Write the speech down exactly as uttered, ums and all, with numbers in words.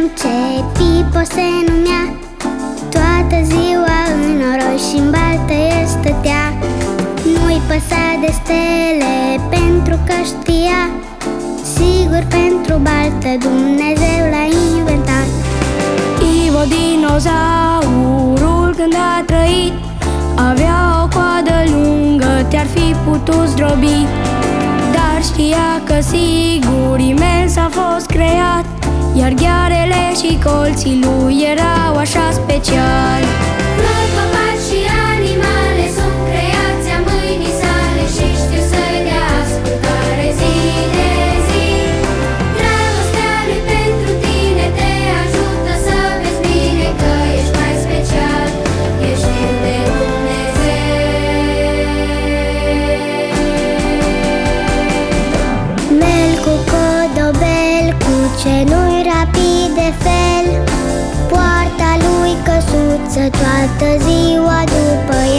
ce Pipo se numea. Toată ziua în noroi și-n baltă el stătea. Nu-i păsa de stele pentru că știa, sigur pentru baltă Dumnezeu l-a inventat. Ivo dinozaurul când a trăit avea o coadă lungă, te-ar fi putut zdrobi. Dar știa că sigur imens a fost creat, iar ghearele și colții lui erau așa special. Flori, copaci și animale sunt creația mâinii sale și știu să-i dea ascultare zi de zi. Dragostea lui pentru tine te ajută să vezi bine că ești mai special, ești fiu de Dumnezeu. Mel cu codobel, cu cenui rapid de fel, poarta lui căsuță toată ziua după